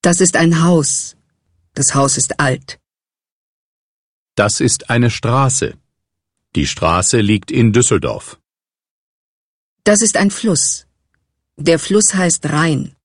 Das ist ein Haus. Das Haus ist alt. Das ist eine Straße. Die Straße liegt in Düsseldorf. Das ist ein Fluss. Der Fluss heißt Rhein.